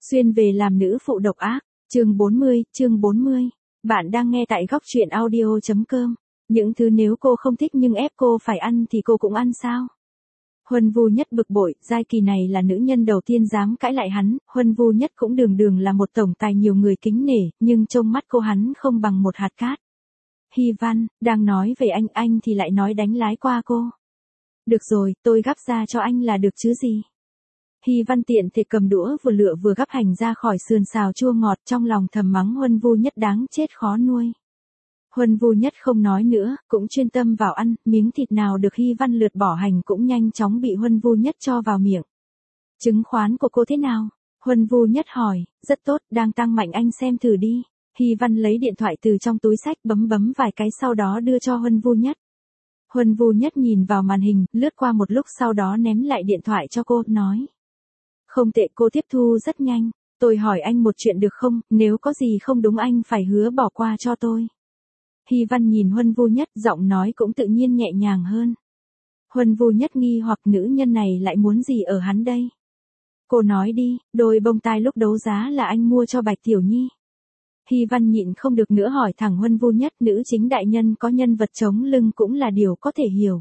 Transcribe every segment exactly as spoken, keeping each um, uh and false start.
Xuyên về làm nữ phụ độc ác, chương bốn mươi, chương bốn mươi. Bạn đang nghe tại góc truyện audio chấm com. Những thứ nếu cô không thích nhưng ép cô phải ăn thì cô cũng ăn sao? Huân Vu Nhất bực bội, giai kỳ này là nữ nhân đầu tiên dám cãi lại hắn, Huân Vu Nhất cũng đường đường là một tổng tài nhiều người kính nể, nhưng trông mắt cô hắn không bằng một hạt cát. Hy Văn, đang nói về anh, anh thì lại nói đánh lái qua cô. Được rồi, tôi gắp ra cho anh là được chứ gì. Hy Văn tiện thể cầm đũa vừa lựa vừa gắp hành ra khỏi sườn xào chua ngọt, trong lòng thầm mắng Huân Vu Nhất đáng chết khó nuôi. Huân Vu Nhất không nói nữa, cũng chuyên tâm vào ăn, miếng thịt nào được Hy Văn lượt bỏ hành cũng nhanh chóng bị Huân Vu Nhất cho vào miệng. Chứng khoán của cô thế nào? Huân Vu Nhất hỏi. Rất tốt, đang tăng mạnh, anh xem thử đi. Hy Văn lấy điện thoại từ trong túi xách, bấm bấm vài cái sau đó đưa cho Huân Vu Nhất. Huân Vu Nhất nhìn vào màn hình, lướt qua một lúc sau đó ném lại điện thoại cho cô, nói. Không tệ, cô tiếp thu rất nhanh. Tôi hỏi anh một chuyện được không, nếu có gì không đúng anh phải hứa bỏ qua cho tôi. Hy Văn nhìn Huân Vu Nhất, giọng nói cũng tự nhiên nhẹ nhàng hơn. Huân Vu Nhất nghi hoặc nữ nhân này lại muốn gì ở hắn đây. Cô nói đi, đôi bông tai lúc đấu giá là anh mua cho Bạch Tiểu Nhi. Hy Văn nhịn không được nữa hỏi thẳng Huân Vu Nhất, nữ chính đại nhân có nhân vật chống lưng cũng là điều có thể hiểu.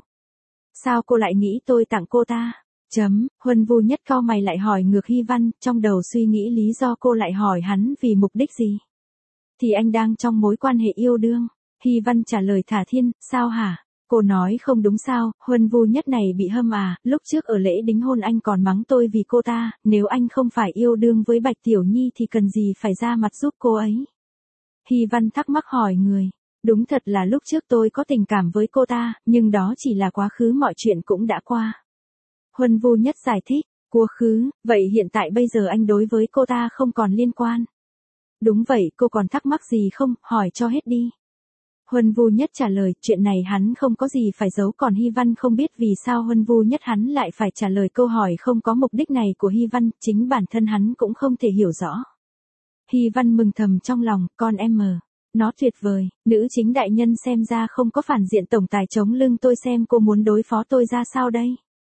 Sao cô lại nghĩ tôi tặng cô ta? Chấm, Huân Vu Nhất cau mày lại hỏi ngược Hy Văn, trong đầu suy nghĩ lý do cô lại hỏi hắn vì mục đích gì. Thì anh đang trong mối quan hệ yêu đương. Hy Văn trả lời thả thiên, sao hả? Cô nói không đúng sao, Huân Vu Nhất này bị hâm à, lúc trước ở lễ đính hôn anh còn mắng tôi vì cô ta, nếu anh không phải yêu đương với Bạch Tiểu Nhi thì cần gì phải ra mặt giúp cô ấy. Hy Văn thắc mắc hỏi người. Đúng thật là lúc trước tôi có tình cảm với cô ta, nhưng đó chỉ là quá khứ, mọi chuyện cũng đã qua. Huân Vu Nhất giải thích, quá khứ, vậy hiện tại bây giờ anh đối với cô ta không còn liên quan. Đúng vậy, cô còn thắc mắc gì không, hỏi cho hết đi. Huân Vu Nhất trả lời, chuyện này hắn không có gì phải giấu, còn Hy Văn không biết vì sao Huân Vu Nhất hắn lại phải trả lời câu hỏi không có mục đích này của Hy Văn, chính bản thân hắn cũng không thể hiểu rõ. Hy Văn mừng thầm trong lòng, con em mờ. Nó tuyệt vời, nữ chính đại nhân xem ra không có phản diện tổng tài chống lưng, tôi xem cô muốn đối phó tôi ra sao đây.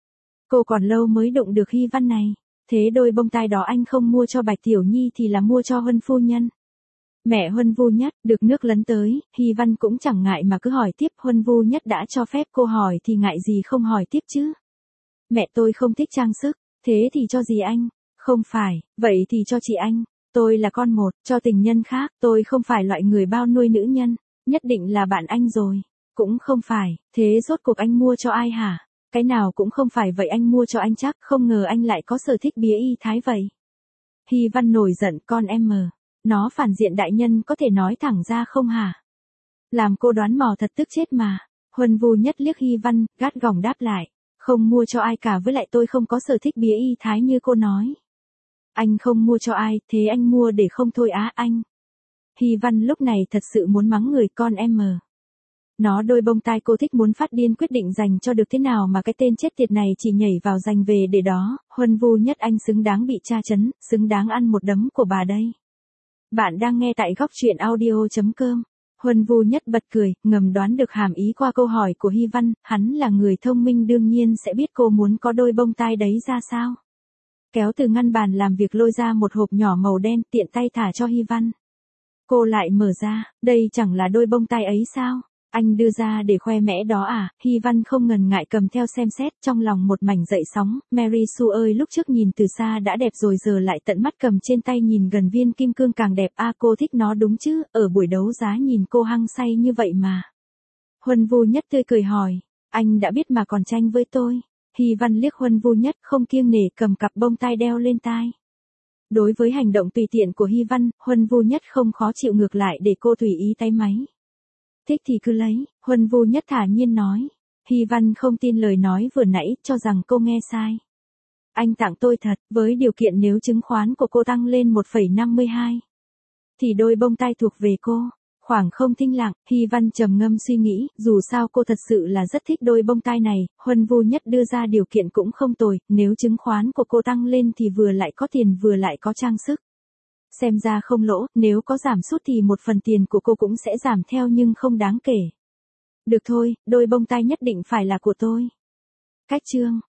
Cô còn lâu mới đụng được Hy Văn này. Thế đôi bông tai đó anh không mua cho Bạch Tiểu Nhi thì là mua cho Huân phu nhân. Mẹ Huân Vu Nhất, được nước lấn tới, Hy Văn cũng chẳng ngại mà cứ hỏi tiếp, Huân Vu Nhất đã cho phép cô hỏi thì ngại gì không hỏi tiếp chứ. Mẹ tôi không thích trang sức, thế thì cho gì anh? Không phải, vậy thì cho chị anh. Tôi là con một, cho tình nhân khác, tôi không phải loại người bao nuôi nữ nhân, nhất định là bạn anh rồi. Cũng không phải, thế rốt cuộc anh mua cho ai hả? Cái nào cũng không phải, vậy anh mua cho anh chắc, không ngờ anh lại có sở thích bía y thái vậy. Hy Văn nổi giận, con em mờ. Nó phản diện đại nhân có thể nói thẳng ra không hả? Làm cô đoán mò thật tức chết mà. Huân Vu Nhất liếc Hy Văn, gắt gỏng đáp lại. Không mua cho ai cả, với lại tôi không có sở thích bía y thái như cô nói. Anh không mua cho ai, thế anh mua để không thôi á anh. Hy Văn lúc này thật sự muốn mắng người, con em mờ. Nó đôi bông tai cô thích muốn phát điên, quyết định dành cho được thế nào mà cái tên chết tiệt này chỉ nhảy vào giành về để đó. Huân Vu Nhất anh xứng đáng bị tra chấn, xứng đáng ăn một đấm của bà đây. Bạn đang nghe tại góc truyện audio chấm com. Huân Vu Nhất bật cười, ngầm đoán được hàm ý qua câu hỏi của Hy Văn, hắn là người thông minh đương nhiên sẽ biết cô muốn có đôi bông tai đấy ra sao. Kéo từ ngăn bàn làm việc lôi ra một hộp nhỏ màu đen, tiện tay thả cho Hy Văn. Cô lại mở ra, đây chẳng là đôi bông tai ấy sao? Anh đưa ra để khoe mẽ đó à? Hy Văn không ngần ngại cầm theo xem xét, trong lòng một mảnh dậy sóng. Mary Sue ơi, lúc trước nhìn từ xa đã đẹp rồi, giờ lại tận mắt cầm trên tay nhìn gần viên kim cương càng đẹp. A à, cô thích nó đúng chứ, ở buổi đấu giá nhìn cô hăng say như vậy mà. Huân Vu Nhất tươi cười hỏi, anh đã biết mà còn tranh với tôi. Hy Văn liếc Huân Vu Nhất không kiêng nể cầm cặp bông tai đeo lên tai. Đối với hành động tùy tiện của Hy Văn, Huân Vu Nhất không khó chịu, ngược lại để cô tùy ý tay máy. Thích thì cứ lấy, Huân Vu Nhất thả nhiên nói. Hy Văn không tin lời nói vừa nãy, cho rằng cô nghe sai. Anh tặng tôi thật, với điều kiện nếu chứng khoán của cô tăng lên một phẩy năm mươi hai. Thì đôi bông tai thuộc về cô. Khoảng không thinh lặng, Hy Văn trầm ngâm suy nghĩ, dù sao cô thật sự là rất thích đôi bông tai này, Huân Vu Nhất đưa ra điều kiện cũng không tồi, nếu chứng khoán của cô tăng lên thì vừa lại có tiền vừa lại có trang sức. Xem ra không lỗ, nếu có giảm sút thì một phần tiền của cô cũng sẽ giảm theo nhưng không đáng kể. Được thôi, đôi bông tai nhất định phải là của tôi. Cách chương.